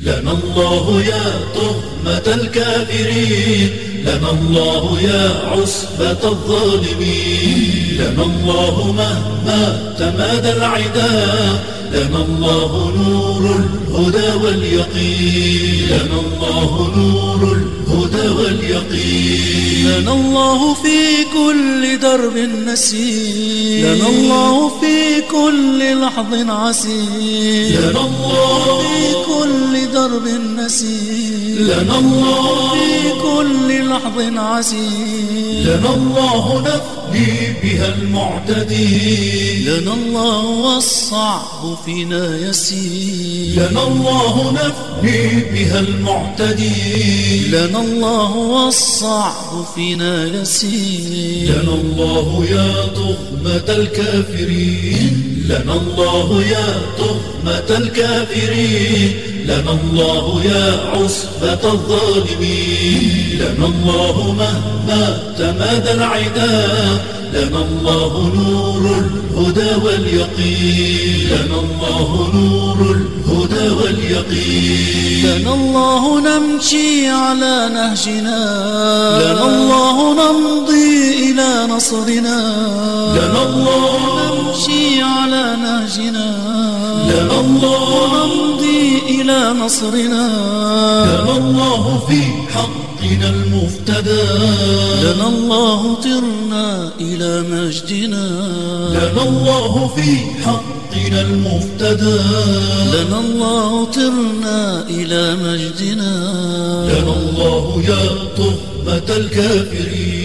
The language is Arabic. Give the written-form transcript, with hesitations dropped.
لنا الله يا تهمة الكافرين، لنا الله يا عصبة الظالمين، لنا الله مهما تمادى العداء، لنا الله نور الهدى واليقين، لنا الله نور الهدى واليقين، لنا الله في كل درب نسير، لنا الله في كل لحظ عسير، لنا الله في كل درب نسير، لنا الله في كل لحظ عسير، لنا الله نفدي بها المعتدين، لنا الله والصعب فينا يسير، لنا الله نفدي بها المعتدين، لنا الله والصعب فينا يسير، لنا الله يا تهمة الكافرين، لنا الله يا تهمة الكافرين، لنا الله يا عصبة الظالمين، لنا الله مهما تمادى العداء، لنا الله نور الهدى واليقين، لنا الله نور الهدى واليقين، لنا الله نمشي على نهجنا، لنا الله نمضي إلى نصرنا، لنا الله نمشي على نهجنا، لنا الله نمضي إلى نصرنا، لنا الله في حقنا المفتدى، لنا الله طرنا إلى مجدنا، لنا الله في حقنا المفتدى، لنا الله طرنا إلى مجدنا، لنا الله يا تهمة الكافرين.